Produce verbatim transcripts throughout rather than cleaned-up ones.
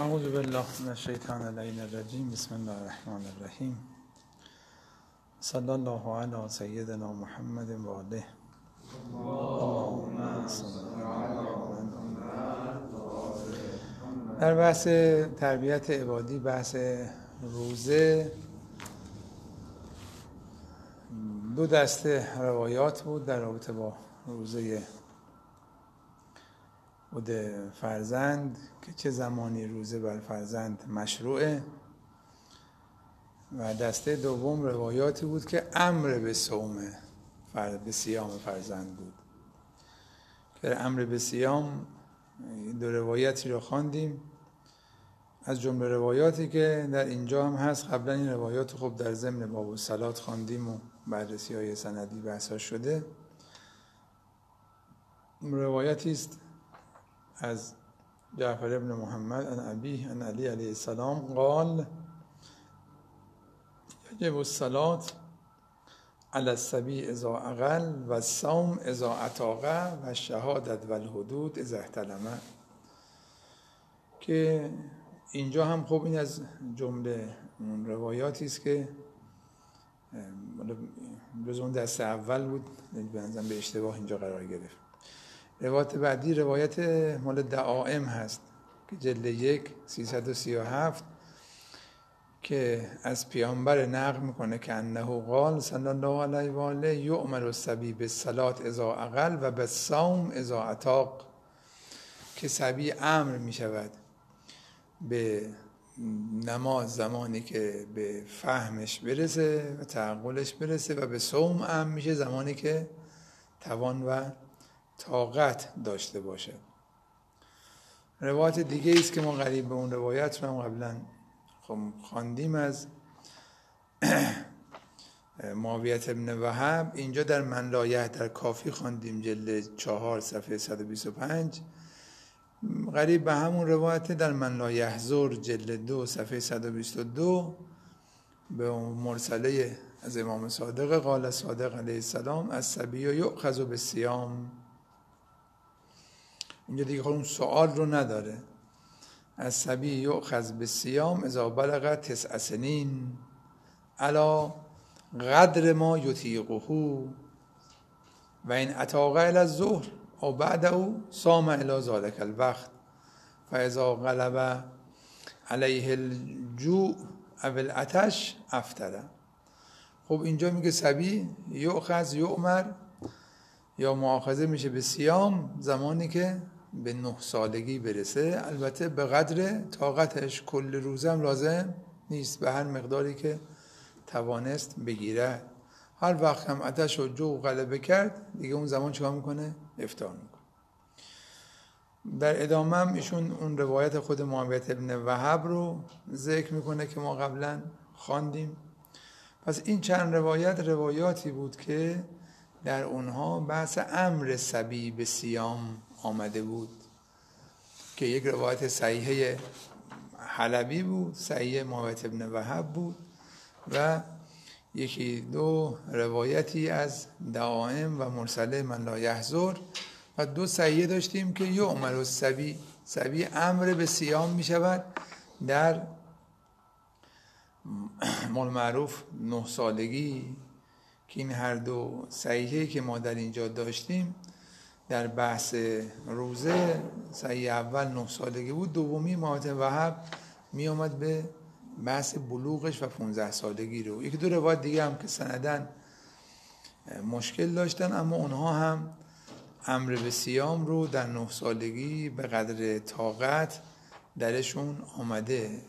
اعوذ بالله من الشیطان اللعین الرجیم. بسم الله الرحمن الرحیم. صلی الله علی سیدنا محمد و آله. اللهم صل علی محمد. در بحث تربیت عبادی، بحث روزه، دو دسته روایات بود در رابطه با روزه بوده فرزند که چه زمانی روزه بر فرزند مشروعه، و دسته دوم روایاتی بود که امر به صوم به صیام فرزند بود. که امر به صیام دو روایتی رو خواندیم، از جمله روایاتی که در اینجا هم هست. قبلا این روایات خب در ضمن باب الصلات خواندیم و بررسی های سندی بحثا شده. روایتی است از جعفر ابن محمد عن ابیه عن علی علیه السلام قال یجب الصلاة علی الصبی اذا عقل و الصوم اذا اطاق و الشهادة و الحدود اذا احتلم. که اینجا هم خب این از جمله اون روایاتی است که جز اون دسته اول بود، بنظرم به اشتباه اینجا قرار گرفت. روایت بعدی روایت مال دعائم هست که جلد یک سیصد و سی و هفت که از پیامبر نقل میکنه که انه قال صلی الله علیه و آله یؤمر الصبی بالصلاة اذا عقل و بالصوم اذا اطاق. که صبی امر میشود به نماز زمانی که به فهمش برسه و تعقلش برسه، و به صوم امر میشه زمانی که توان و طاقت داشته باشه. روایت دیگه است که ما قریب به اون روایت رو هم قبلا خواندیم از معاویه ابن وهب. اینجا در من لایه در کافی خواندیم جلد چهار صفحه صد و بیست و پنج. قریب به همون روایت در من لایه زور جلد دو صفحه صد و بیست و دو به مرسله از امام صادق قال صادق علیه السلام الصبی یؤخذ بالصیام. اینجا دیگه اون سوال رو نداره. الصبی یؤخذ بالصیام اذا بلغ تسع سنین علی قدر ما یطیقه و این اطاق الی الظهر او بعده صام الی ذلک الوقت فاذا غلب علیه الجوع او العطش افطر. خب اینجا میگه صبی یؤخذ یؤمر یا مؤاخذه میشه به صیام زمانی که به نه سالگی برسه، البته به قدر طاقتش. کل روزه هم لازم نیست، به هر مقداری که توانست بگیره. هر وقت هم عطش و جوع غلبه کرد دیگه اون زمان چیکار میکنه؟ افطار میکنه. در ادامه هم ایشون اون روایت خود معاویه ابن وهب رو ذکر میکنه که ما قبلا خواندیم. پس این چند روایت روایاتی بود که در اونها بحث امر صبی به صیام آمده بود، که یک روایت صحیحه حلبی بود، صحیح معاویه ابن وهب بود، و یکی دو روایتی از دعائم و مرسله من لا یحضر، و دو صحیحه داشتیم که یؤمر الصبی، صبی امر به صیام می شود در مال معروف نه سالگی. که این هر دو صحیحه که ما در اینجا داشتیم در بحث روزه، صحیح اول نه سالگی بود، دومی معاویه وهب می آمد به بحث بلوغش و پانزده سالگی رو. یکی دو روایت دیگه هم که سندن مشکل داشتن، اما اونها هم امر به صیام رو در نه سالگی به قدر طاقت درشون آمده.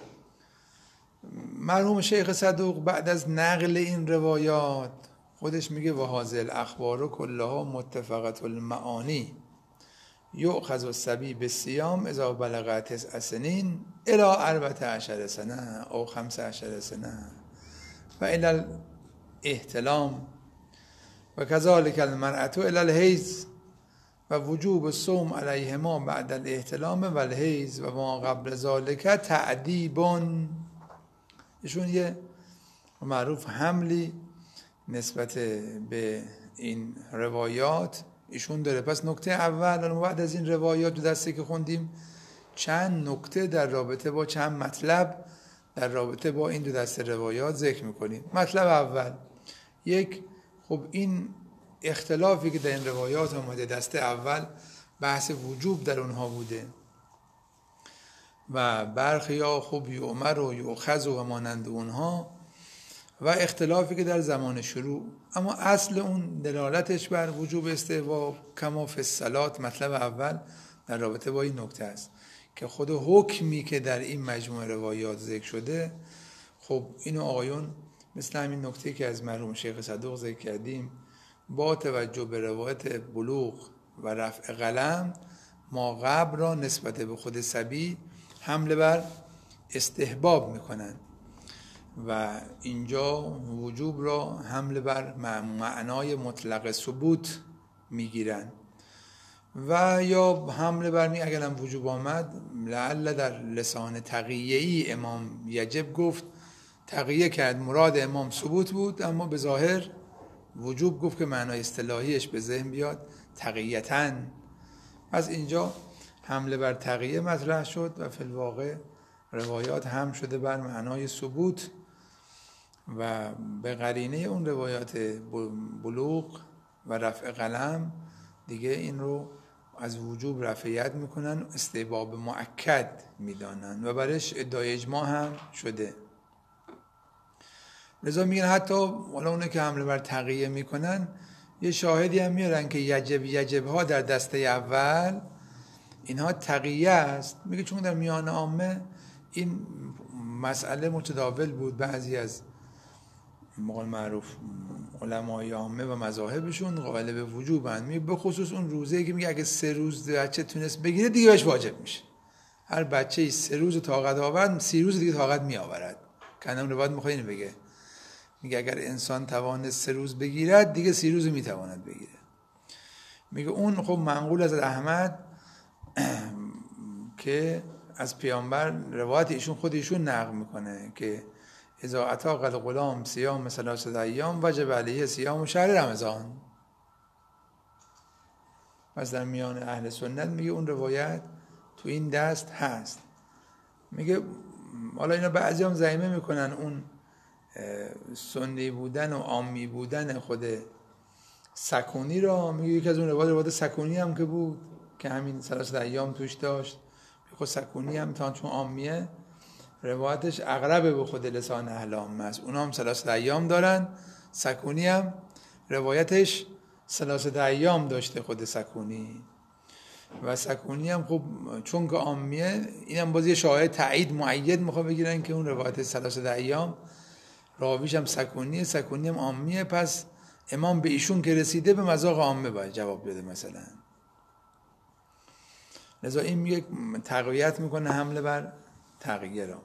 مرحوم شیخ صدوق بعد از نقل این روایات خودش میگه و هذه الاخبار کلها متفقه المعانی یؤخذ الصبی بالصیام اذا بلغ تسع سنین الی اربع عشر سنه او خمس عشر سنه و الی الاحتلام و کذالک المرأة الی الحیض و وجوب الصوم علیهما بعد الاحتلام و الحیض و ما قبل ذلک تعدیب. ایشون یه معروف حملی نسبت به این روایات ایشون داره. پس نکته اول بعد از این روایات دو دسته که خوندیم چند نکته در رابطه با چند مطلب در رابطه با این دو دسته روایات ذکر میکنیم. مطلب اول، یک، خب این اختلافی که در این روایات آمده، دسته اول بحث وجوب در اونها بوده و برخی ها خب یؤمر و یؤخذ و مانند اونها، و اختلافی که در زمان شروع، اما اصل اون دلالتش بر وجوب استحباب کما فی الصلات. مطلب اول در رابطه با این نکته است که خود حکمی که در این مجموعه روایات ذکر شده، خب اینو آقایون مثل همین نکته که از مرحوم شیخ صدوق ذکر کردیم، با توجه به روایت بلوغ و رفع قلم، ما قبل را نسبت به خود صبی حمله بر استحباب میکنن و اینجا وجوب را حمله بر معنای مطلق ثبوت میگیرن، و یا حمله بر می اگرم وجوب آمد لعل در لسان تقیه‌ای امام یجب گفت، تقیه کرد مراد امام ثبوت بود، اما به ظاهر وجوب گفت که معنای اصطلاحیش به ذهن بیاد تقیه‌تاً. از اینجا حمله بر تقیه مطرح شد و فی الواقع روایات هم شده بر معنای ثبوت و به قرینه اون روایات بلوغ و رفع قلم دیگه این رو از وجوب رفعیت میکنن، استحباب مؤکد میدانن و برش ادعای اجماع هم شده. لذا میگن حتی حالا اونه که حمله بر تقیه میکنن یه شاهدی هم میارن که یجب یجب ها در دسته اول اینها تقیه است. میگه چون در میان عامه این مسئله متداول بود، بعضی از مقال معروف علمای عامه و مذاهبشون قائل به وجوبن، میگه به خصوص اون روزه که میگه اگه سه روز بچه تونست بگیره دیگه بهش واجب میشه. هر بچه‌ای سه روز طاقت آورد، سی روز دیگه طاقت می آورد. کنم روایت میخواد اینو بگه، میگه اگر انسان توانست سه روز بگیرد دیگه سی روز میتواند بگیره. میگه اون خب منقول از احمد که از پیامبر روایت ایشون خود ایشون نقل میکنه که اذا اتاق الغلام صیام ثلاثه ایام وجب علیه صیام شهر رمضان. پس در میان اهل سنت میگه اون روایت تو این دست هست. میگه حالا اینا بعضی هم زعیمه میکنن اون سنی بودن و عامی بودن خود سکونی را، میگه یکی از اون روایت روایت سکونی هم که بود که همین ثلاثه ایام توش داشت، خود سکونی هم تا چون عامیه روایتش اقرب به خود لسان اهل عامه است. اونا هم ثلاثه ایام دارن، سکونی هم روایتش ثلاثه ایام داشته خود سکونی، و سکونی هم خب چون که عامیه اینم باز یه شاهد تایید مؤید میخواد بگیرن که اون روایت ثلاثه ایام راویش هم سکونیه، سکونی هم عامیه، پس امام به ایشون که رسیده به مذاق عامه باید جواب بده مثلا. لذا این میگه تقویت میکنه حمله بر تقیه را.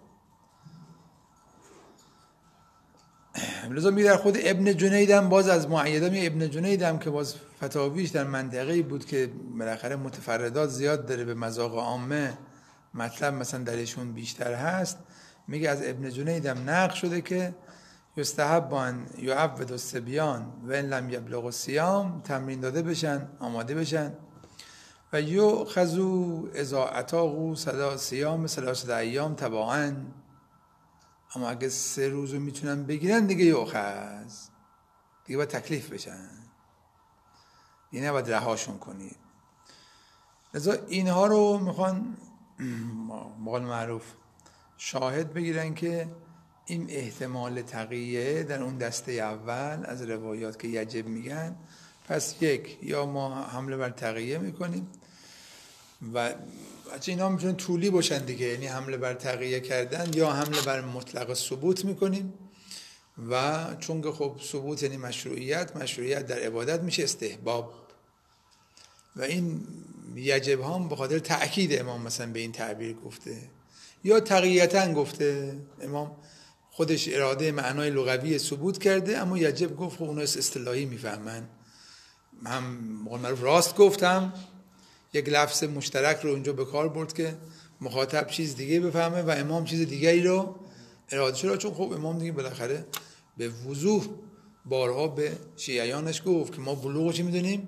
لذا میگه در خود ابن جنید هم باز از مؤیده، میگه ابن جنید هم که باز فتاویش در منطقه‌ای بود که بالاخره متفردات زیاد داره به مذاق عامه، مطلب مثلا درشون بیشتر هست، میگه از ابن جنید هم نقل شده که یستحب ان یعود الصبیان و ان لم یبلغ الصیام، تمرین داده بشن، آماده بشن، و یؤخذوا اذا اتاقوا صدا صیام ثلاثه ایام تباعا، اما اگه سه روزو میتونن بگیرن دیگه یؤخذ، دیگه باید تکلیف بشن، دیگه نباید رهاشون کنید. لذا اینها رو میخوان بقول معروف شاهد بگیرن که این احتمال تقیه در اون دسته اول از روایات که یجب میگن، پس یک یا ما حمله بر تقیه میکنیم و بچه اینا میتونن طولی باشن دیگه، یعنی حمله بر تقیه کردن یا حمله بر مطلق ثبوت میکنیم، و چون که خب ثبوت یعنی مشروعیت، مشروعیت در عبادت میشه استحباب، و این یجب هم به خاطر تأکید امام مثلا به این تعبیر گفته، یا تقییتاً گفته امام خودش اراده معنای لغوی ثبوت کرده، اما یجب گفت خب اونا اصطلاحی میفهمن، هم معروف راست گفتم یک لفظ مشترک رو اونجا به کار برد که مخاطب چیز دیگه بفهمه و امام چیز دیگری رو اراده شد، چون خب امام دیگه بالاخره به وضوح بارها به شیعیانش گفت که ما بلوغ چی میدونیم؟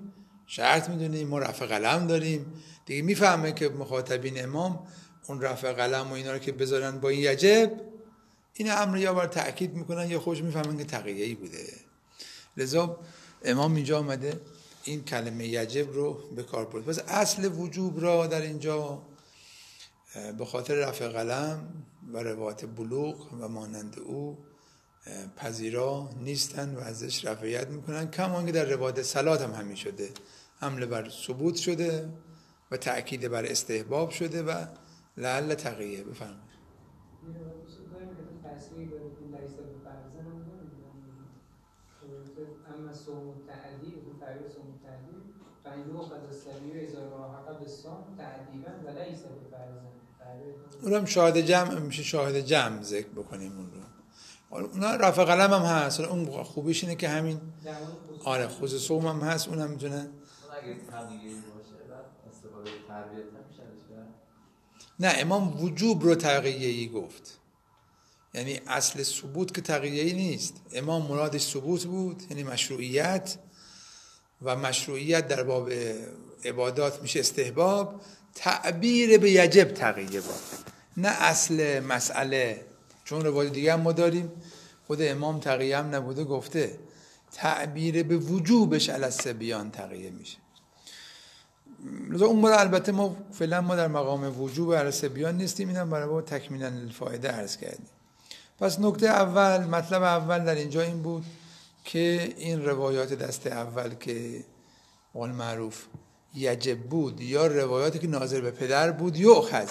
شرط میدونیم، ما رفع قلم داریم دیگه. میفهمه که مخاطبین امام اون رفع قلم و اینا رو که بذارن با این یجب، این امر یا بر تأکید میکنن یا خوش میفهمن که تقیه‌ای بوده. لذا امام اینجا آمده این کلمه یجب رو به کار برد. پس اصل وجوب را در اینجا به خاطر رفع قلم و روایت بلوغ و مانند او پذیرا نیستن و ازش رفعیت میکنن، کما که در روایت صلات هم همین شده، حمله بر ثبوت شده و تأکید بر استحباب شده و لعل تقیه. بفرمایید. اما صوم التعدیب و تعبیر صوم التعدیب فإن يؤخذ السبيل إذا راح بالصوم تعدیبا و لیس بفرض. اونم شاهد جمع میشه، شاهد جمع ذکر بکنیم اون رو. اونا رفع قلم هم هست، اون خوبیش اینه که همین آره خوز صوم هم هست، اونم میتونه. اون اگه تغییری باشه بعد استفاده تربیت نمیشه. نه، امام وجوب رو تقیه‌ای گفت، یعنی اصل ثبوت که تقیه‌ای نیست. امام مرادش ثبوت بود، یعنی مشروعیت، و مشروعیت در باب عبادات میشه استحباب. تعبیر به یجب تقیه بود، نه اصل مسئله. چون روایت دیگه هم ما داریم خود امام تقیه هم نبوده، گفته تعبیر به وجوبش علی الصبیان تقیه میشه. لذا اون موقع البته ما فعلا ما در مقام وجوب علی الصبیان نیستیم، اینم برای ما تکمیلا الفایده عرض کردیم. پس نکته اول، مطلب اول در اینجا این بود که این روایات دست اول که قول معروف یجب بود یا روایاتی که ناظر به پدر بود یؤخذ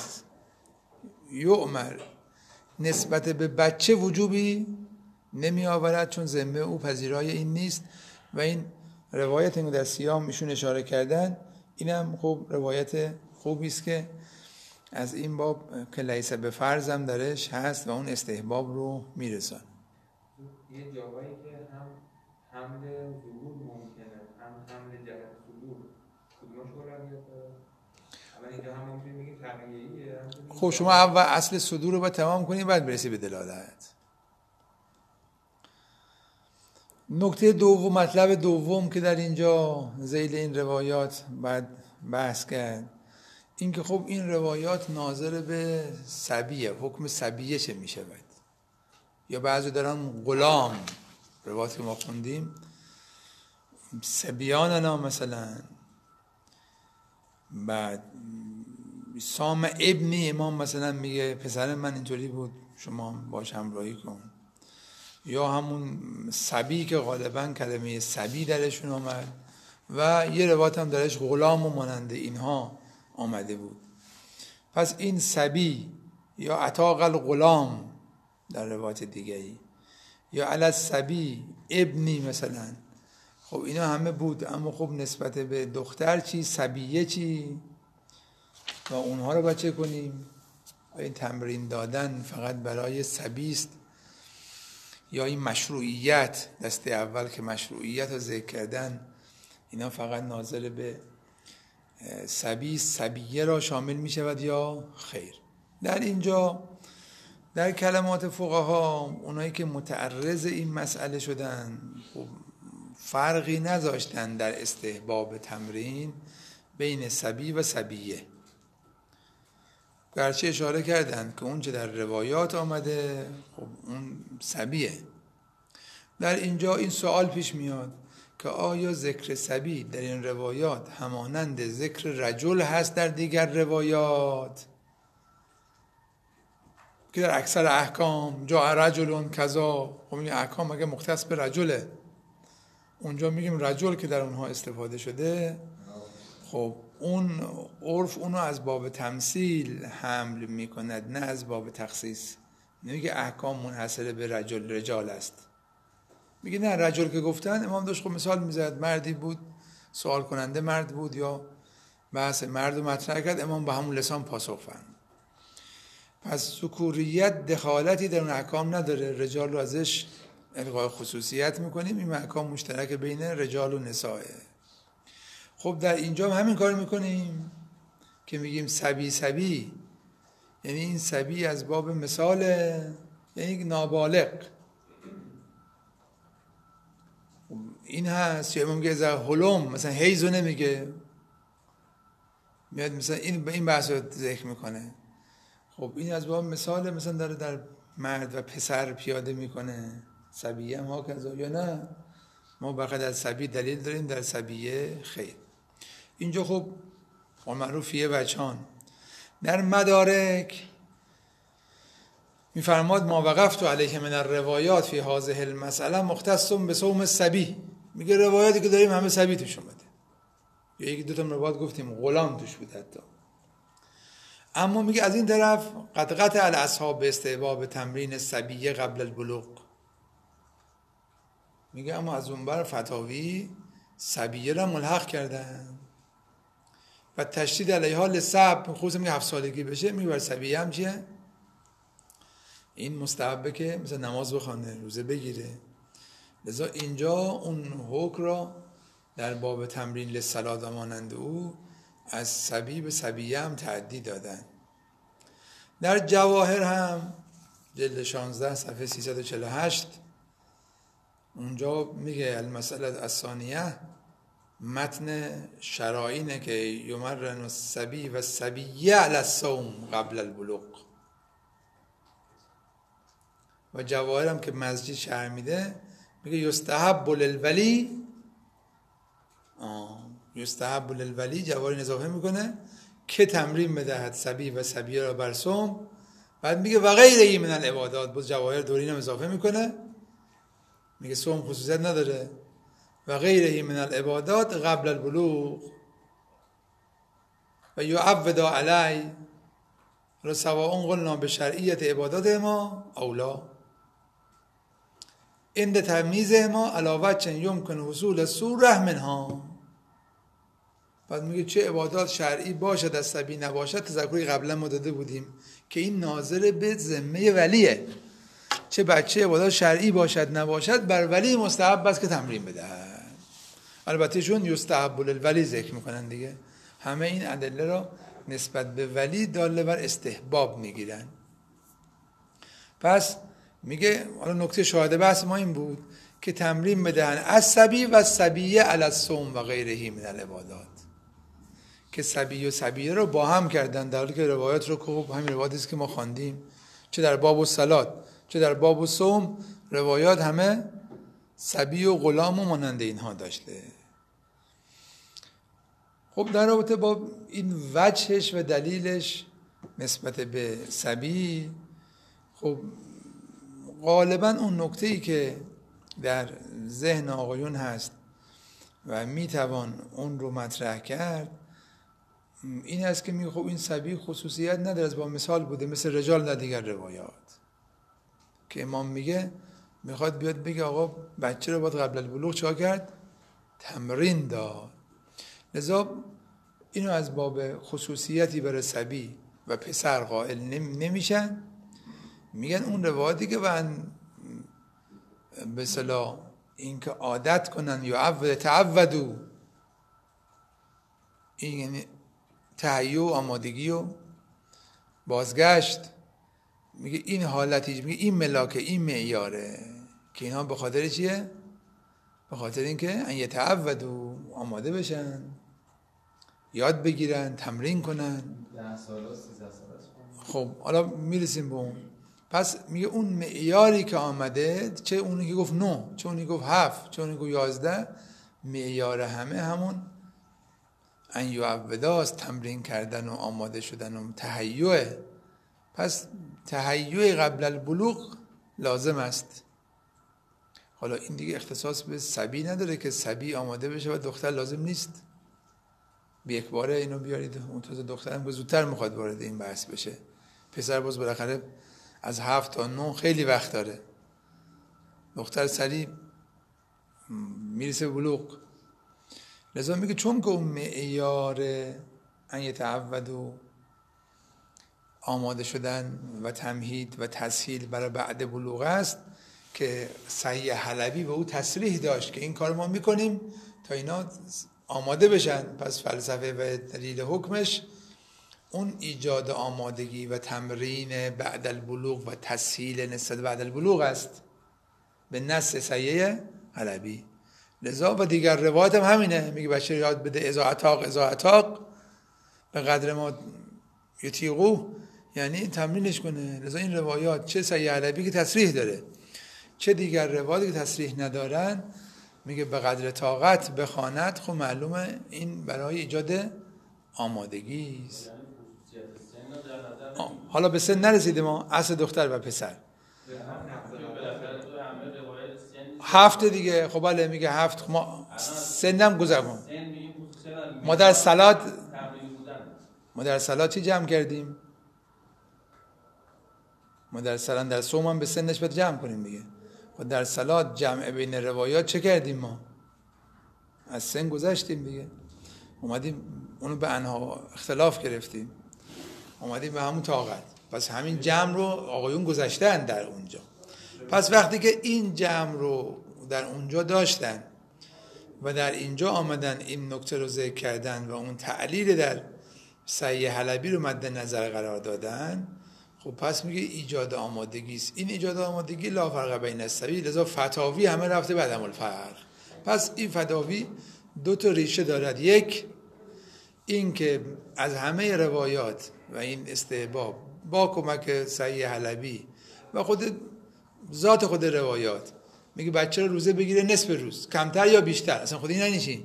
یؤمر، نسبت به بچه وجوبی نمی آورد چون ذمه او پذیرای این نیست. و این روایت اینو در سیام ایشون اشاره کردن، اینم خب روایت خوبی است که از این باب که لیس به فرض هم درش هست و اون استحباب رو میرسان. یه جاهایی که هم حمل ظهور ممکنه هم حمل جهت صدور، کدومش اولویت داره؟ اول اینجا هم ممکنه بگیم تقیه‌ایه. خب شما اول اصل صدور رو باید تمام کنید بعد برسی به دلالت. نکته دوم، مطلب دوم که در اینجا ذیل این روایات بعد بحث کرد، این که خب این روایات ناظر به صبیه، حکم صبیه چه میشه باید، یا بعضی دارن غلام، روایات که ما خوندیم صبیاننا مثلا، بعد سام ابنی امام مثلا میگه پسر من اینطوری بود شما باش همراهی کن، یا همون صبی که غالبا کلمه صبی درشون آمد و یه روایت هم درش غلام و ماننده اینها آمده بود. پس این صبی یا عتاق الغلام در روایت دیگری، یا علی الصبی ابنی مثلا، خب اینا همه بود. اما خب نسبت به دختر چی، صبیه چی، و اونها رو بچه کنیم. این تمرین دادن فقط برای صبی است یا این مشروعیت دست اول که مشروعیت رو ذکر کردن اینا فقط ناظر به صبی صبیه را شامل می شود یا خیر؟ در اینجا در کلمات فقها اونایی که متعرض این مسئله شدن فرقی نذاشتن در استحباب تمرین بین صبی و صبیه، گرچه اشاره کردن که اون چه در روایات آمده خب اون صبیه. در اینجا این سوال پیش میاد که آیا ذکر صبی در این روایات همانند ذکر رجل هست در دیگر روایات که در اکثر احکام جاء رجل کذا، خب این احکام اگه مختص به رجله، اونجا میگیم رجل که در اونها استفاده شده، خب اون عرف اونو از باب تمثیل حمل میکند نه از باب تخصیص. نمیگه احکام منحصر به رجل رجال است، میگه نه رجل که گفتن امام داشت خب مثال میزد، مردی بود سوال کننده مرد بود یا بحث مرد رو مطرح کرد، امام با همون لسان پاسخ فرمود. پس ذکوریت دخالتی در اون احکام نداره، رجال رو ازش الغای خصوصیت میکنیم، این احکام مشترک بین رجال و نسائه. خب در اینجا همین کار میکنیم که میگیم صبی صبی، یعنی این صبی از باب مثال، یعنی نابالغ. این هست. یا امام میگه از حلم مثلا حیزو نمیگه، میاد مثلا این به این بحث رو ذکر میکنه. خب این از باب مثال مثلا داره در مرد و پسر پیاده میکنه، صبیه هم ها کذا یا نه. ما فقط از صبی دلیل داریم، در صبیه خیر. اینجا خب معروفیه بچان در مدارک میفرماد ما وقفت علیه من الروایات فی هذه المسئله مختص به صوم الصبی. میگه روایاتی که داریم همه صبی توش اومده، یا یکی دو تا روایت گفتیم غلام توش بود حتی. اما میگه از این طرف قد قطع الاصحاب به استحباب تمرین صبیه قبل البلوغ. میگه اما از اون بر فتاوی صبیه را ملحق کردن و تشدید علیها لسب، خصوصا میگه هفت سالگی بشه. میگه بر صبیه هم چیه؟ این مستحبه که مثلا نماز بخونه، روزه بگیره. لذا اینجا اون حکم را در باب تمرین للصلاة و مانند او از صبی به صبیه هم تعدی دادن. در جواهر هم جلد شانزده صفحه سیصد و چهل و هشت اونجا میگه المسئله الثانیه، متن شرائینه که یمرن الصبی و صبیه علی الصوم قبل البلوغ. و جواهر هم که مسجد شرح میده میگه یستحب للولی، یستحب للولی، جواهر اضافه میکنه که تمرین بدهد صبی و صبیه را بر صوم. بعد میگه و غیره من العبادات، باز جواهر دورین هم اضافه میکنه، میگه صوم خصوصیت نداره. و غیره من العبادات قبل البلوغ و یعود علی را سواء قلنا به شرعیت عبادات ما اولا عند تمییز ما علاوه چن یمکن حصول سوره منها. بعد میگه چه عبادات شرعی باشد از صبی نباشد، تذکری قبلا ما داده بودیم که این ناظر به ذمه ولیه. چه بچه عبادات شرعی باشد نباشد بر ولی مستحب است که تمرین بدهد. البته چون یستحب للولی ذکر میکنن دیگه، همه این ادله را نسبت به ولی داله بر استحباب میگیرن. پس میگه حالا نکته شاهد بحث ما این بود که تمرین بدهن از صبی و صبیه علی الصوم و غیره من العبادات، که صبی و صبیه رو با هم کردن، در حالی که روایات رو که همین روایاتی است که ما خواندیم چه در باب الصلات چه در باب الصوم، روایات همه صبی و غلام و مانند اینها داشته. خب در رابطه با این وجهش و دلیلش نسبت به صبی، خب غالبا اون نکته‌ای که در ذهن آقایون هست و میتوان اون رو مطرح کرد این است که میگه خب این صبی خصوصیت نداره، از با مثال بوده مثل رجال در دیگر روایات که امام میگه میخواد بیاد بگه آقا بچه رو باید قبل البلوغ چا کرد؟ تمرین داد. لذا اینو از باب خصوصیتی برای صبی و پسر قائل نمیشن، میگن اون روایتی که من به اصطلاح این که عادت کنن یا عود تعودو، این یعنی تهیع و آمادگی و بازگشت، میگه این حالتی، میگه این ملاکه، این معیاره که اینها به خاطر چیه؟ به خاطر اینکه ان یتعودوا، آماده بشن، یاد بگیرن، تمرین کنن. ده ساله سیزده ساله. خب حالا میرسیم به اون. پس میگه اون معیاری که آمده، چه اونی که گفت نه، چه اونی که گفت هفت، چه اونی که گفت یازده، معیار همه همون ان یعوداست، تمرین کردن و آماده شدن و تهیع. پس تهیع قبل البلوغ لازم است. حالا این دیگه اختصاص به صبی نداره که صبی آماده بشه و دختر لازم نیست. به یک باره اینو بیارید، اون تازه دخترم که زودتر میخواد وارد این بحث بشه، پسر باز بالاخره از هفت تا نه خیلی وقت داره، دختر سریع میرسه بلوغ. لذا میگه چون که اون معیار ان یتعودوا، آماده شدن و تمهید و تسهیل برای بعد بلوغ است، که صحیح حلبی به او تصریح داشت که این کار ما میکنیم تا اینا آماده بشن. پس فلسفه و دلیل حکمش اون ایجاد آمادگی و تمرین بعد البلوغ و تسهیل نسبت بعد البلوغ است به نص صحیح حلبی. لذا و دیگر روایت هم همینه، میگه بچه یاد بده ازا اتاق ازا اتاق به قدر ما یطیقو، یعنی این تمرینش کنه. لذا این روایات چه صحیح حلبی که تصریح داره چه دیگر روایاتی که تصریح ندارن میگه به قدر طاقت بخواند. خب معلومه این برای ایجاد آمادگی است. حالا به سن نرسیده ما، اصل دختر و پسر هفت دیگه. خب بله میگه هفت، ما سنم گذرم. ما در صلات ما در صلات چی جمع کردیم؟ ما در صلات در صوم هم به سنش باید جمع کنیم دیگه. خب در صلات جمع بین روایات چه کردیم؟ ما از سن گذشتیم دیگه، اومدیم اونو به انها اختلاف گرفتیم، اومدیم به همون طاقت. پس همین جمع رو آقایون گذاشتن در اونجا. پس وقتی که این جمع رو در اونجا داشتن و در اینجا آمدن این نکته رو ذکر کردن و اون تعلیل در صحیح حلبی رو مد نظر قرار دادن، خب پس میگه ایجاد آمادگی است. این ایجاد آمادگی لا فرق بین السبیل، لذا فتاوی همه رفته به عدم الفرق. پس این فتاوی دو تا ریشه دارد. یک این که از همه روایات و این استحباب با کمک صحیح حلبی و خود ذات خود روایات میگه بچه رو روزه بگیره نصف روز، کمتر یا بیشتر، اصلا خود این ننیشین،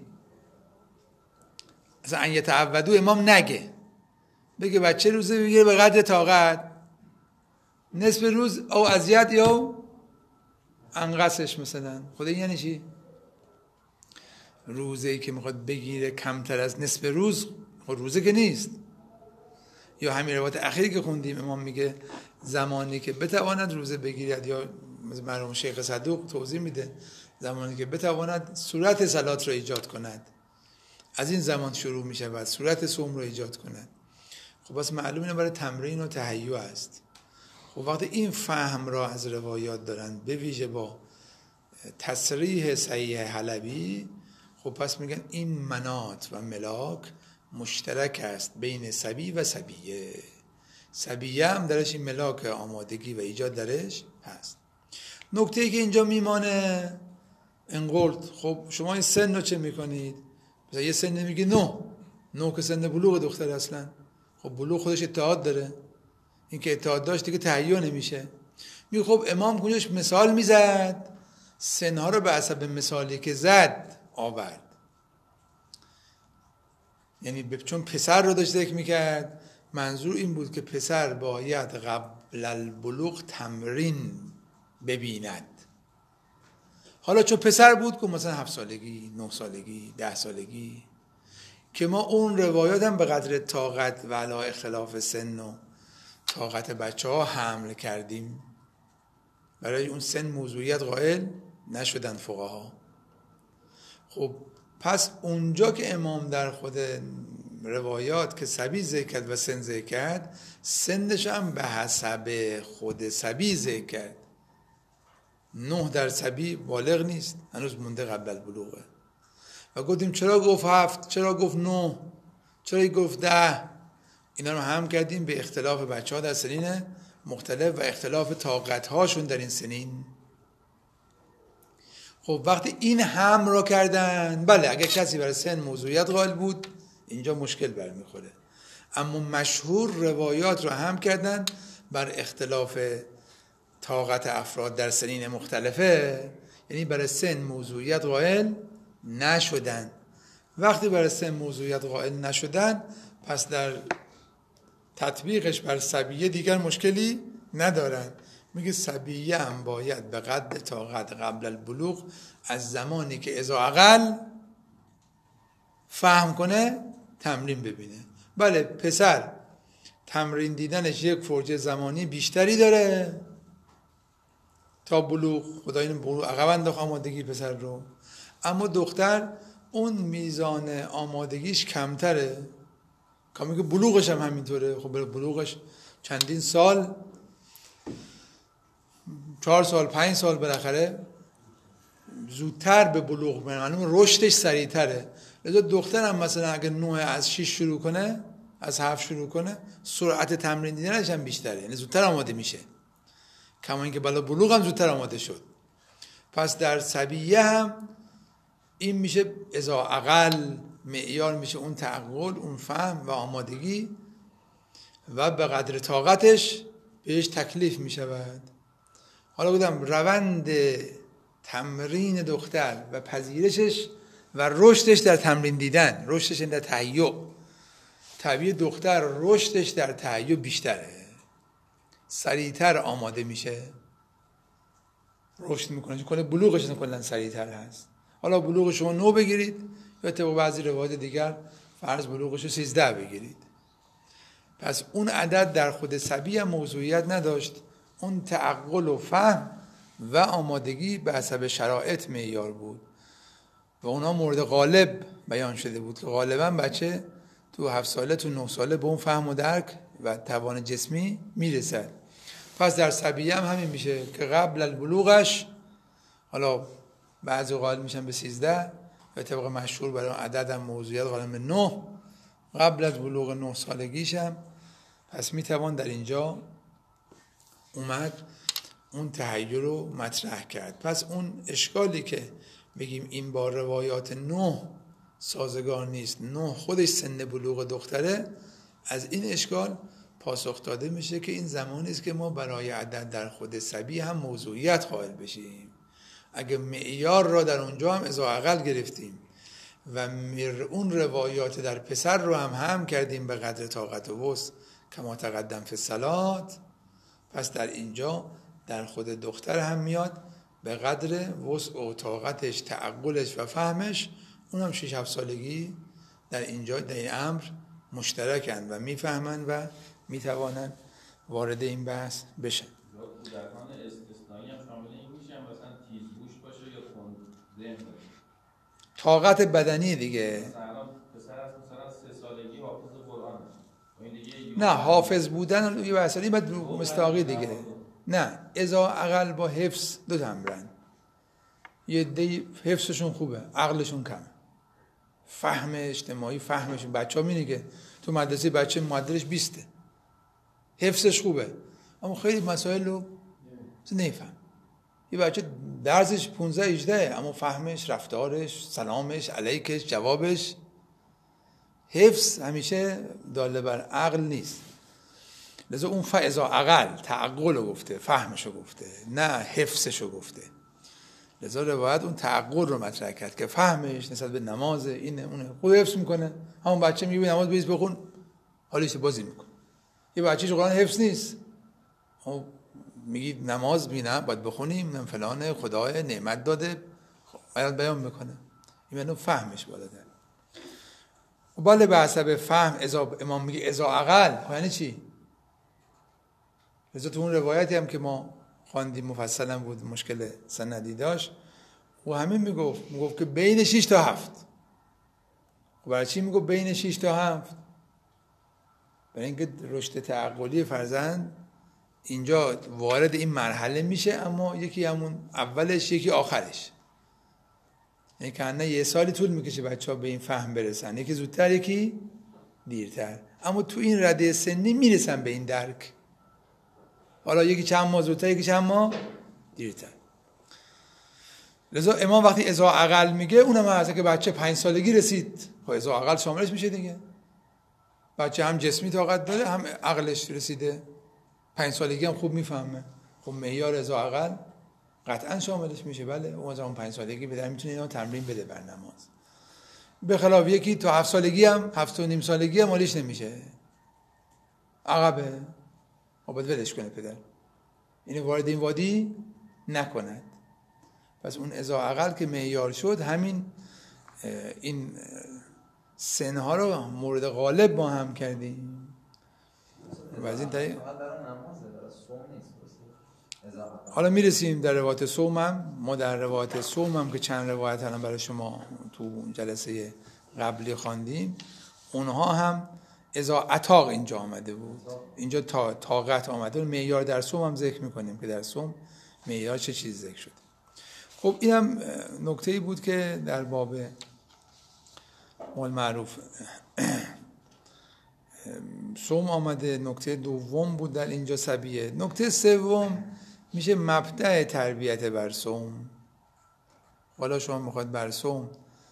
اصلا ان یتعودو امام نگه، بگه بچه روزه بگیره به قدر طاقت نصف روز او اذیت یا انقصش مثلا. خود این یعنی چی؟ روزه ای که میخواد بگیره کمتر از نصف روز خود روزه که نیست. یا همین روایت اخیری که خوندیم امام میگه زمانی که بتواند روزه بگیرد، یا مرحوم شیخ صدوق توضیح میده زمانی که بتواند صورت صلات را ایجاد کند، از این زمان شروع میشه و صورت صوم را ایجاد کند. خب بس معلوم اینه برای تمرین و تهیع است. خب وقتی این فهم را از روایات دارن به ویژه با تصریح صحیح حلبی، خب پس میگن این منات و ملاک مشترک است بین صبی و صبیه. صبیه هم درش این ملاک آمادگی و ایجاد درش هست. نکته ای که اینجا میمانه انقلت، خب شما این سن رو چه میکنید؟ مثلا یه سن میگه نه نه که سن بلوغ دختر اصلا. خب بلوغ خودش اتحاد داره، این که اتحاد داشت دیگه تهیع نمیشه. میگه خب امام کنجاش مثال میزد، سنها رو به حسب مثالی که زد آورد، یعنی چون پسر رو داشت ذکر میکرد منظور این بود که پسر باید قبل البلوغ تمرین ببیند. حالا چون پسر بود که مثلا هفت سالگی، نه سالگی، ده سالگی، که ما اون روایات هم به قدر طاقت و علی اختلاف سن و طاقت بچه ها حمل کردیم، برای اون سن موضوعیت قائل نشدن فقها. خب پس اونجا که امام در خود روایات که صبی ذکر کرد و سن ذکر کرد، سنش هم به حسب خود صبی ذکر کرد. نه در صبی بالغ نیست، هنوز مونده قبل البلوغه. و گفتیم چرا گفت هفت، چرا گفت نه، چرا گفت ده، اینا رو هم کردیم به اختلاف بچه ها در سنین مختلف و اختلاف طاقت هاشون در این سنین. خب وقتی این هم را کردن، بله اگر کسی برای سن موضوعیت قائل بود اینجا مشکل برمیخوره، اما مشهور روایات را هم کردن بر اختلاف طاقت افراد در سنین مختلفه، یعنی برای سن موضوعیت قائل نشدن. وقتی برای سن موضوعیت قائل نشدن، پس در تطبیقش بر صبیه دیگر مشکلی ندارن. میگه صبیه هم باید به قدر طاقت قبل البلوغ، از زمانی که اذا اقل فهم کنه تمرین ببینه. بله پسر تمرین دیدنش یک فرجه زمانی بیشتری داره تا بلوغ، خدا این بلوغ عقب انداخت آمادگی پسر رو، اما دختر اون میزان آمادگیش کمتره، که میگه بلوغش هم همینطوره. خب بلوغش چندین سال، چهار سال پنج سال بالاخره زودتر به بلوغ میرسه، معلومه رشدش سریعتره. لذا دختر هم مثلا اگه نه از شش شروع کنه، از هفت شروع کنه، سرعت تمرین دیدنش هم بیشتره، یعنی زودتر آماده میشه، کما اینکه بالا بلوغ هم زودتر آماده شد. پس در صبیه هم این میشه اذا اقل، معیار میشه اون تعقل، اون فهم و آمادگی و به قدر طاقتش بهش تکلیف میشود. حالا بودم روند تمرین دختر و پذیرشش و رشدش در تمرین دیدن، رشدش در تهیع. طبیعی دختر رشدش در تهیع بیشتره، سریعتر آماده میشه، رشد میکنه، چون کل بلوغش کلا سریعتر هست. حالا بلوغ شما نو بگیرید یا طبق بعضی روایات دیگر فرض بلوغش رو سیزده بگیرید. پس اون عدد در خود صبی هم موضوعیت نداشت، اون تعقل و فهم و آمادگی به حسب شرایط معیار بود و اونا مورد غالب بیان شده بود که غالبا بچه تو هفت ساله تو نه ساله به اون فهم و درک و توان جسمی میرسد. پس در صبی هم همین میشه که قبل البلوغش، حالا بعضی قائل میشن به سیزده و طبق مشهور برای عدد هم موضوعیت قائل به نه، قبل از بلوغ نه سالگیش هم پس میتوان در اینجا اومد اون تحیر رو مطرح کرد. پس اون اشکالی که بگیم این با روایات نه سازگار نیست، نه خودش سن بلوغ دختره، از این اشکال پاسخ داده میشه که این زمانی است که ما برای عدد در خود صبی هم موضوعیت قائل بشیم. اگه معیار را در اونجا هم اذا اقل گرفتیم و اون روایات در پسر رو هم هم کردیم به قدر طاقت و وسع کما تقدم فی الصلات، پس در اینجا در خود دختر هم میاد به قدر وسع و طاقتش، تعقلش و فهمش، اونم شش هفت سالگی در اینجا در این امر مشترکن و میفهمن و میتوانن وارد این بحث بشن. کودکان استثنایی هم شامل این میشن، مثلا تیزگوش باشه یا کند ذهن باشه. طاقت بدنی دیگه. مثلا پسر از مثلا سه سالگی حافظ قرآن باشه. نه حافظ بودن یه بحثی بعد مستاقی دیگه. نه اذا اقل با حفظ دو تمرن. یه دی حفظشون خوبه، عقلشون کمه. فهم اجتماعی فهمشون، بچه‌ها می‌بینی که تو مدرسه بچه معدلش بیسته، حفظش خوبه اما خیلی مسائل رو نمیفهم. یه بچه درسش پانزده هجده اما فهمش، رفتارش، سلامش، علیکش، جوابش، حفظ همیشه داله بر عقل نیست. لذا اون فاذا اقل تعقل رو گفته، فهمش رو گفته، نه حفظش رو گفته. لذا روایت اون تعقل رو مطرح کرد که فهمش نسبت به نماز اینه اونه، خود حفظ میکنه. همون بچه میگه نماز بریز بخون، حالیش بازی میکنه. یه بچه قرآن حفظ نیست، خب میگی نماز بینم باید بخونیم، من فلان خدای نعمت داده، باید بیان میکنه. این منو فهمش بالا داره. و بالا به حسب فهم اذا امام میگه اذا اقل یعنی چی؟ لذا تو اون روایتی هم که ما خواندیم مفصلا بود، مشکل سندی داشت و همین میگفت میگفت که بین شش تا هفت. و برای چی میگفت بین شش تا هفت؟ برای اینکه رشد تعقلی فرزند اینجا وارد این مرحله میشه، اما یکی همون اولش یکی آخرش، یعنی که نه یه سالی طول میکشه بچه ها به این فهم برسن، یکی زودتر یکی دیرتر، اما تو این رده سنی میرسن به این درک. حالا یکی چند ماه زودتر یکی چند ماه دیرتر. لذا امام وقتی اذا اقل میگه اونم هست که بچه پنج سالگی رسید، خب اذا اقل شاملش میشه دیگه. بچه هم جسمی طاقت داره هم عقلش رسیده، پنج سالگی هم خوب میفهمه، خب معیار اذا اقل قطعا شاملش میشه. بله اون زمان پنج سالگی بده میتونه اینا تمرین بده بر نماز. به خلاف یکی تا هفت سالگی هم هفت و نیم سالگی هم حالیش نمیشه، عقبه، خب باید ولش کنه پدر، اینو وارد این وادی نکند. پس اون اذا اقل که معیار شد، همین این سنها رو مورد غالب ما هم کردیم. و از این طریق حالا میرسیم در روایت صوم هم. ما در روایت صوم هم که چند روایت الان برای شما تو جلسه قبلی خواندیم، اونها هم اذا عطاق اینجا آمده بود، اینجا تا طاقت آمده بود. معیار در صوم هم ذکر میکنیم که در صوم معیار چه چیز ذکر شد. خب اینم نکته‌ای بود که در باب مال معروف صوم آمده. نکته دوم بود در اینجا صبیه. نکته سوم میشه مبدأ تربیت بر صوم. حالا شما میخواد بر صوم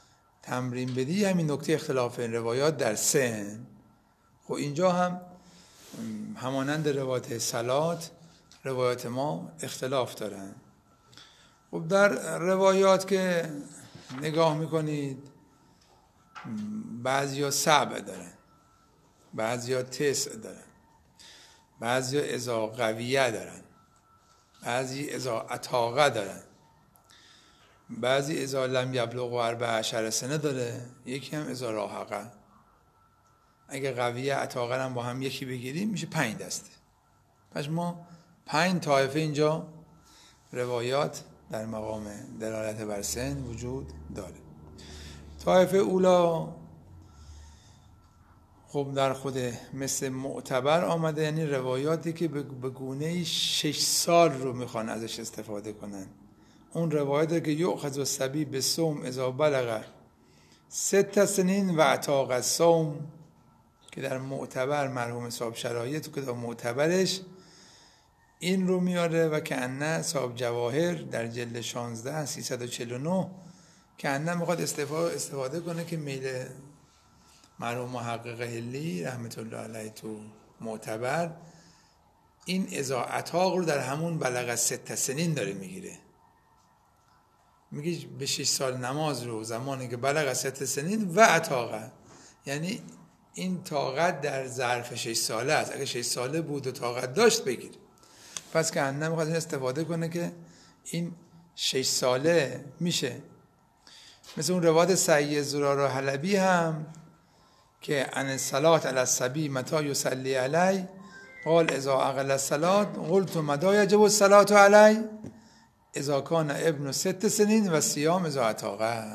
تمرین بدی. همین نکته اختلاف این روایات در سن. خب اینجا هم همانند روایت صلات روایات ما اختلاف دارن. خب در روایات که نگاه میکنید بعضی ها سبع دارن، بعضی ها تسع دارن، بعضی ها اذا قویه دارن، بعضی اذا اتاقه دارن، بعضی اذا لم یبلغ اربع عشر سنه داره، یکی هم اذا راهقه. اگه قویه اتاقه هم با هم یکی بگیریم میشه پنج دسته. پس ما پنج طایفه اینجا روایات در مقام دلالت بر سن وجود داره. طایفه اولا خب در خود مثل معتبر آمده، یعنی روایاتی که به گونه شش سال رو میخوان ازش استفاده کنن. اون روایاتی که یؤخذ الصبی بالصوم اذا بلغ ست سنین و اتاق الصوم که در معتبر مرحوم صاحب شرایط تو کتاب معتبرش این رو میاره و که انه صاحب جواهر در جلد شانزده سیصد و چهل و نه که انه میخواد استفاده, استفاده کنه که میل مرحوم محقق هلی رحمت الله علیه تو معتبر این اذا اتاق رو در همون بلغ ست سنین داره میگیره. میگه به شش سال نماز رو زمانی که بلغ ست سنین و اتاقه، یعنی این طاقت در ظرف شش ساله است. اگه شش ساله بود و طاقت داشت بگیر. پس که انه میخواد استفاده کنه که این شش ساله میشه. مثل اون روایت سعی زرار حلبی هم که ان الصلاه علی الصبی متى یصلی علی قال اذا اقل الصلاه قلت متى یجب الصلاه علی اذا کان ابن ست سنین و صیام اذا اتاقه،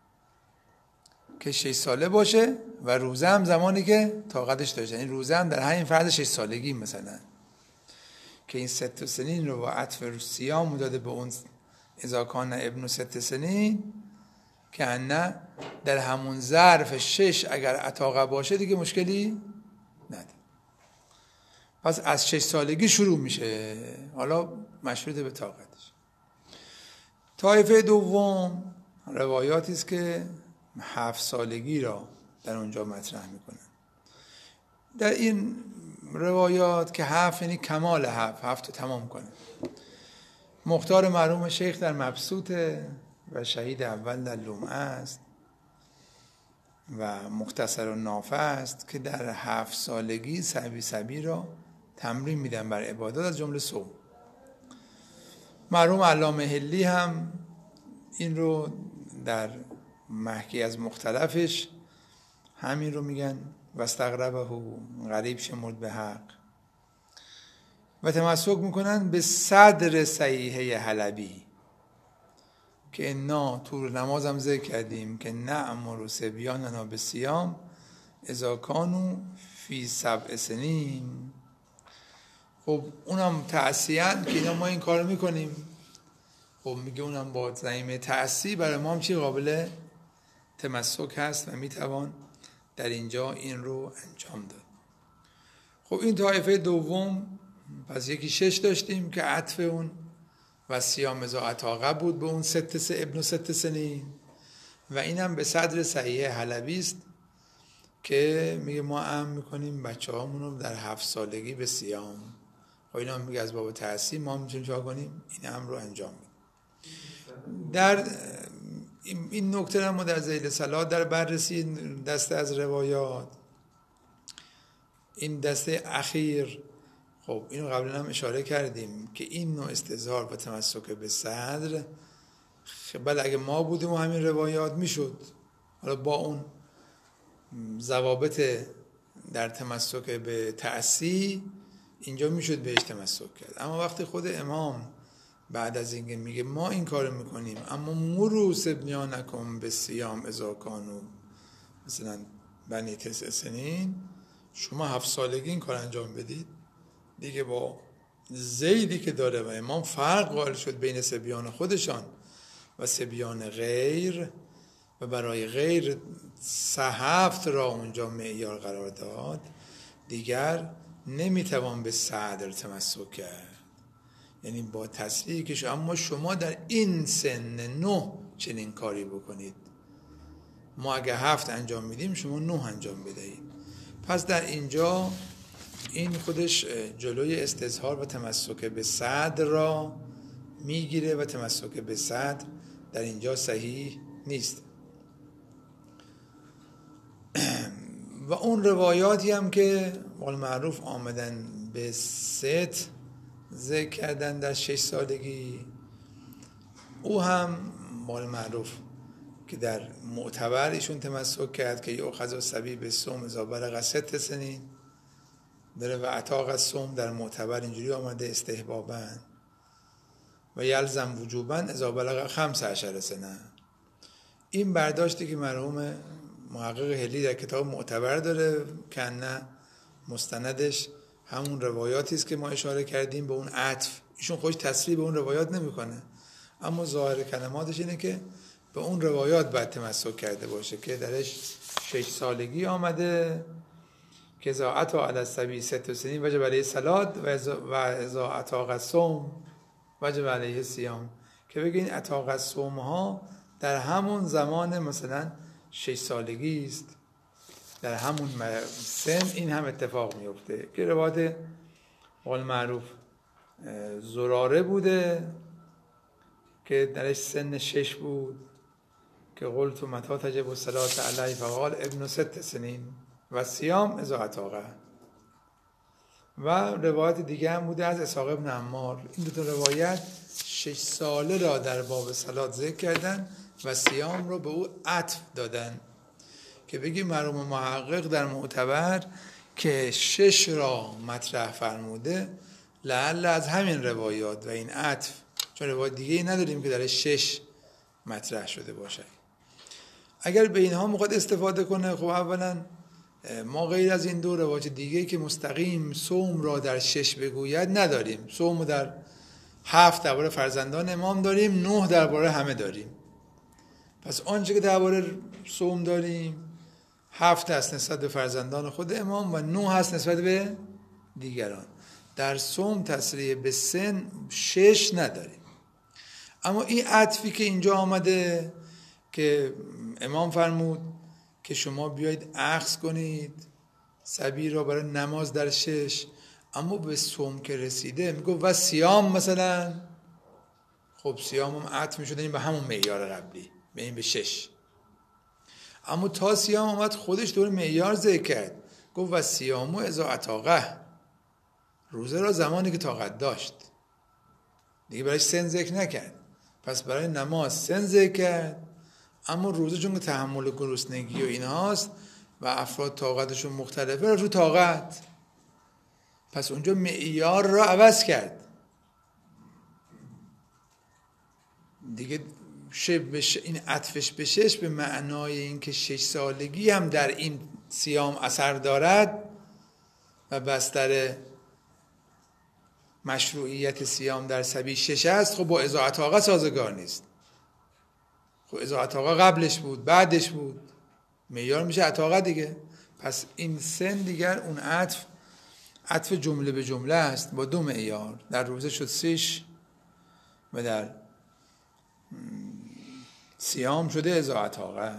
که شش ساله باشه و روزه هم زمانی که طاقتش داشته، این روزه هم در همین فرض شش سالگی مثلا که این ست سنین رو با عطف رو صیام داده به اون اذا کان ابن ست سنین که نه در همون ظرف شش اگر اتاقه باشه دیگه مشکلی نداره. پس از شش سالگی شروع میشه، حالا مشروط به طاقتش. طایفه دوم روایاتی است که هفت سالگی را در اونجا مطرح میکنن. در این روایات که هفت یعنی کمال هفت، هفت رو تمام کنه. مختار مرحوم شیخ در مبسوطه و شهید اول در لمعه است و مختصر و نافع است که در هفت سالگی سبی سبی را تمرین میدن بر عبادات از جمله صوم. مرحوم علامه هلی هم این رو در محکی از مختلفش همین رو میگن و استغربه غریب شمرد به حق و تمسک میکنن به صدر صحیحه حلبی که انا طول نماز هم ذکر کردیم که نأمر صبیاننا به صیام اذا کانوا فی سبع سنین. خب اونم تعصیان که اینا ما این کار میکنیم. خب میگه اونم با زمینه تعصی برای ما هم چی قابل تمسک هست و میتوان در اینجا این رو انجام داد. خب این طایفه دوم، پس یکی شش داشتیم که عطف اون و صیام اذا اتاقه بود به اون ست سه ابن ست سنین و اینم به صدر صحیح حلبی است که میگه ما امر میکنیم بچه هامون رو در هفت سالگی به صیام. خب اینا میگه از باب تعصی ما میتونیم چه کنیم؟ این امر رو انجام بدیم. در این نکته رو ما در ذیل صلات در بررسی دسته از روایات این دسته اخیر، خب اینو قبلا هم اشاره کردیم که این نوع استظهار و تمسک به صدر بله اگه ما بودیم و همین روایات میشد، حالا با اون ضوابط در تمسک به تعصی اینجا میشد بهش تمسک کرد. اما وقتی خود امام بعد از اینکه میگه ما این کارو میکنیم اما مروا صبیانکم به صیام اذا کانوا مثلا بنی تسع سنین، شما هفت سالگی این کار انجام بدید دیگه، با زیدی که داره و امام فرق قائل شد بین صبیان خودشان و صبیان غیر و برای غیر سه هفت را اونجا معیار قرار داد، دیگر نمیتوان به صدر تمسک کرد. یعنی با تصریحی که اما شما در این سن نه چنین کاری بکنید، ما اگه هفت انجام میدیم شما نه انجام بدهید. پس در اینجا این خودش جلوی استظهار و تمسک به صدر را میگیره و تمسک به صدر در اینجا صحیح نیست. و اون روایاتی هم که قول معروف آمدن به ست ذکر کردن در شش سالگی، او هم قول معروف که در معتبر ایشون تمسک کرد که یؤخذ الصبی بالصوم اذا بلغ ست سنین داره و عتاق الصوم در معتبر اینجوری آمده استحباباً و یلزم وجوباً اذا بلغ خمس عشر سنه. این برداشتی که مرحوم محقق هلی در کتاب معتبر داره که نه مستندش همون روایاتی است که ما اشاره کردیم به اون عطف. ایشون خودش تصریح به اون روایات نمیکنه، اما ظاهر کلماتش اینه که به اون روایات باید تمسک کرده باشه که درش شش سالگی آمده که اذا عطا علی الصبی ست سنین وجب علیه صلات و اذا عطاق الصوم وجب علیه الصیام، که بگین عطاق الصوم ها در همون زمان مثلا شش سالگی است، در همون سن این هم اتفاق میفته که روایت قول معروف زراره بوده که درش سن شش بود که قلت متی تجب الصلاة علیه فقال ابن ست سنین و صیام اذا عطاقه. و روایت دیگه هم بوده از اسحاق ابن عمار. این دو تا روایت شش ساله را در باب صلات ذکر کردن و صیام را به او عطف دادن که بگی مرحوم محقق در معتبر که شش را مطرح فرموده لعل از همین روایات و این عطف، چون روایت دیگه ای نداریم که در شش مطرح شده باشه. اگر به اینها میخواد استفاده کنه، خب اولا ما غیر از این دو روایت دیگه که مستقیم صوم را در شش بگوید نداریم. صوم در هفت درباره فرزندان امام داریم، نه درباره همه داریم. پس آنچه که درباره صوم داریم هفت هست نسبت به فرزندان خود امام و نه هست نسبت به دیگران. در صوم تصریح به سن شش نداریم. اما این عطفی که اینجا آمده که امام فرمود که شما بیایید اخذ کنید صبی را برای نماز در شش، اما به صوم که رسیده میگه و صیام مثلا، خب صیام هم عطف میشده به همون معیار قبلی، به این به شش. اما تا صیام آمد خودش دور معیار ذکر کرد، گفت و صیامو اذا عطاقه، روزه را زمانی که طاقت داشت، دیگه برایش سن ذکر نکرد. پس برای نماز سن ذکر کرد، اما روزه چون که تحمل گرسنگی و اینهاست و افراد طاقتشون مختلفه رو طاقت، پس اونجا معیار را عوض کرد دیگه. بش این عطفش به شش به معنای این که شش سالگی هم در این صیام اثر دارد و بستر مشروعیت صیام در صبی شش است، خب با اذا عطاقه سازگار نیست. خب اذا عطاقه قبلش بود بعدش بود، معیار میشه عطاقه دیگه. پس این سن دیگر اون عطف عطف جمله به جمله است با دو معیار. در روزه شد سش و در صیام شده اذا عطاقه.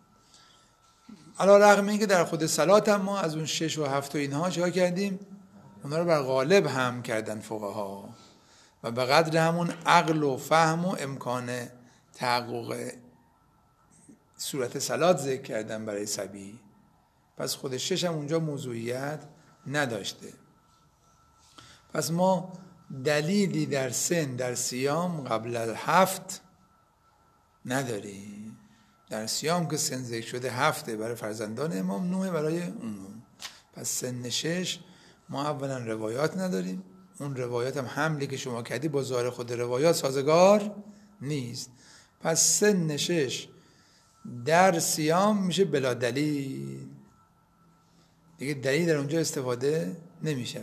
علی رغم این که در خود صلات هم ما از اون شش و هفت و اینها چه کردیم، اونا رو بر غالب هم کردن فقها و به قدر همون عقل و فهم و امکان تحقق صورت صلات ذکر کردن برای صبی. پس خود شش هم اونجا موضوعیت نداشته. پس ما دلیلی در سن در صیام قبل از هفت نداریم. در صیام که سن ذکر شده هفته برای فرزندان امام، نوه برای عموم. پس سن شش ما اولا روایات نداریم، اون روایات هم حملی که شما کردی با ظاهر خود روایات سازگار نیست. پس سن شش در صیام میشه بلا دلیل، دیگه دلیل در اونجا استفاده نمیشه.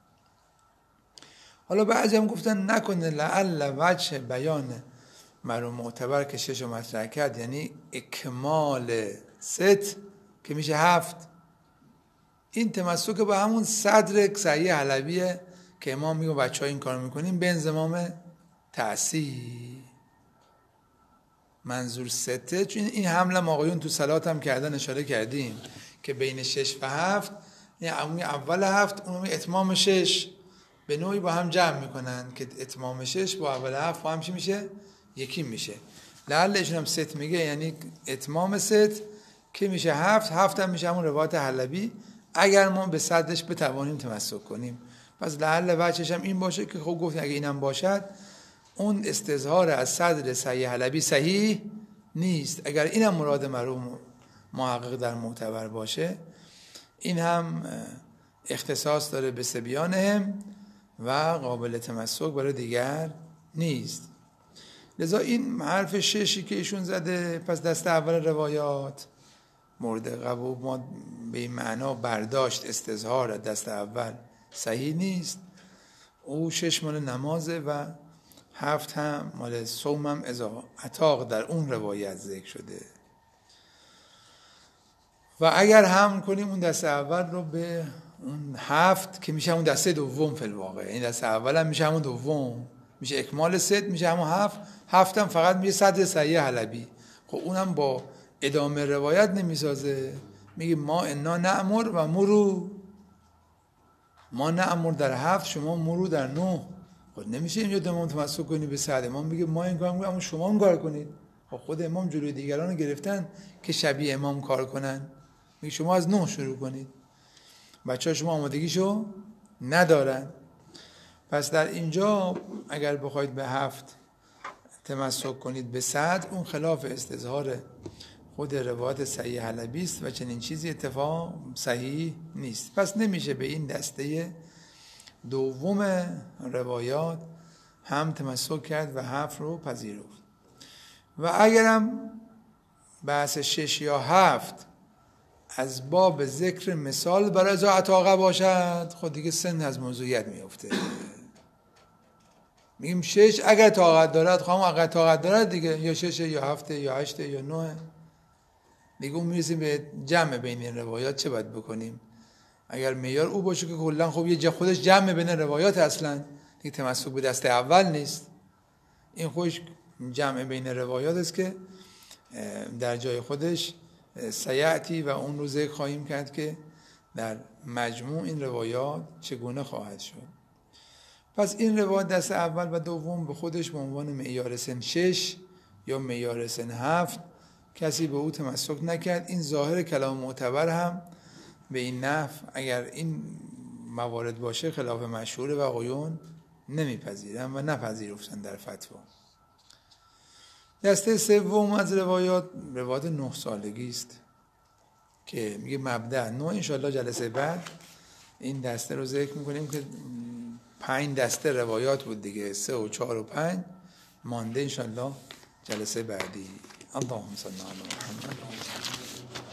حالا بعضی هم گفتن نکنه لعل وجه بیان مرحوم معتبر که شش رو مطرح کرد یعنی اکمال ست که میشه هفت. این تمسک با همون صدر صحیح حلبیه که امام میگه بچه ها این کار میکنیم به انضمام تأثیر. منظور سته، چون این حمله آقایون تو صلات هم کردن اشاره کردیم که بین شش و هفت، یعنی اول هفت اون اتمام شش به نوعی با هم جمع میکنن که اتمام شش با اول هفت با هم چی میشه؟ یکی میشه. لعل ایشون هم ست میگه یعنی اتمام ست که میشه هفت، هفت هم میشه همون روایت حلبی اگر ما به صدرش بتوانیم تمسک کنیم. پس لعل وجهش هم این باشه که خب گفتیم اگه اینم باشد اون استظهار از صدر صحیح حلبی صحیح نیست. اگر اینم مراد مرحوم محقق در معتبر باشه، این هم اختصاص داره به سبیانهم و قابل تمسک برای دیگر نیست. لذا این حرف ششی که ایشون زده، پس دست اول روایات مورد قبول ما به این معنا برداشت استظهار دست اول صحیح نیست. او شش مال نمازه و هفت هم مال صوم هم اذا عطاق در اون روایت ذکر شده. و اگر هم کنیم اون دست اول رو به اون هفت که میشه همون دسته دوم فی الواقع، این دسته اول هم میشه همون دوم، میشه اکمال ست، میشه همون هفت، هفت هم فقط میشه صدر صحیح حلبی. خب اونم با ادامه روایت نمیسازه، میگه ما انا نأمر و مرو، ما نأمر در هفت شما مرو در نه. خب نمیشه اینجا امام تمسک کنی به صد، امام میگه ما این کار میگه اما شما اون کار کنید. خب خود امام جلوی دیگران رو گرفتن که شبیه امام کار کنن، میگه شما از نه شروع کنید، بچه ها شما آمادگیشو ندارن. پس در اینجا اگر بخواید به هفت تمسک کنید به صد، اون خلاف استظهار خود روایت صحیح حلبی است و چنین چیزی اتفاق صحیح نیست. پس نمیشه به این دسته دوم روایات هم تمسک کرد و هفت رو پذیرفت. و اگرم بحث شش یا هفت از باب ذکر مثال برای ازا عطاقه باشد، خود دیگه سن از موضوعیت میفته. میگیم شش اگر طاقت دارد، خواهم اگر طاقت دارد دیگه، یا شش یا هفت یا هشت یا نه دیگه، اون میرسیم به جمع بین این روایات چه باید بکنیم. اگر معیار او باشه که کلا خب یه خودش جمع بین روایات اصلا دیگه تمسک به دسته اول نیست، این خودش جمع بین روایات است که در جای خودش سیعتی و اون رو ذکر خواهیم کرد که در مجموع این روایات چگونه خواهد شد. پس این روایت دست اول و دوم به خودش به عنوان معیار سن شش یا معیار سن هفت کسی به او تمسک نکرد. این ظاهر کلام معتبر هم به این نحو اگر این موارد باشه خلاف مشهور و آقایون نمیپذیرن و نپذیرفتن در فتوا. دسته سوم از روایات روایات نه سالگی است که میگه مبدأ نه. انشالله جلسه بعد این دسته رو ذکر میکنیم که پنج دسته روایات بود دیگه، سه و چهار و پنج مانده انشالله جلسه بعدی. اللهم صل علی محمد.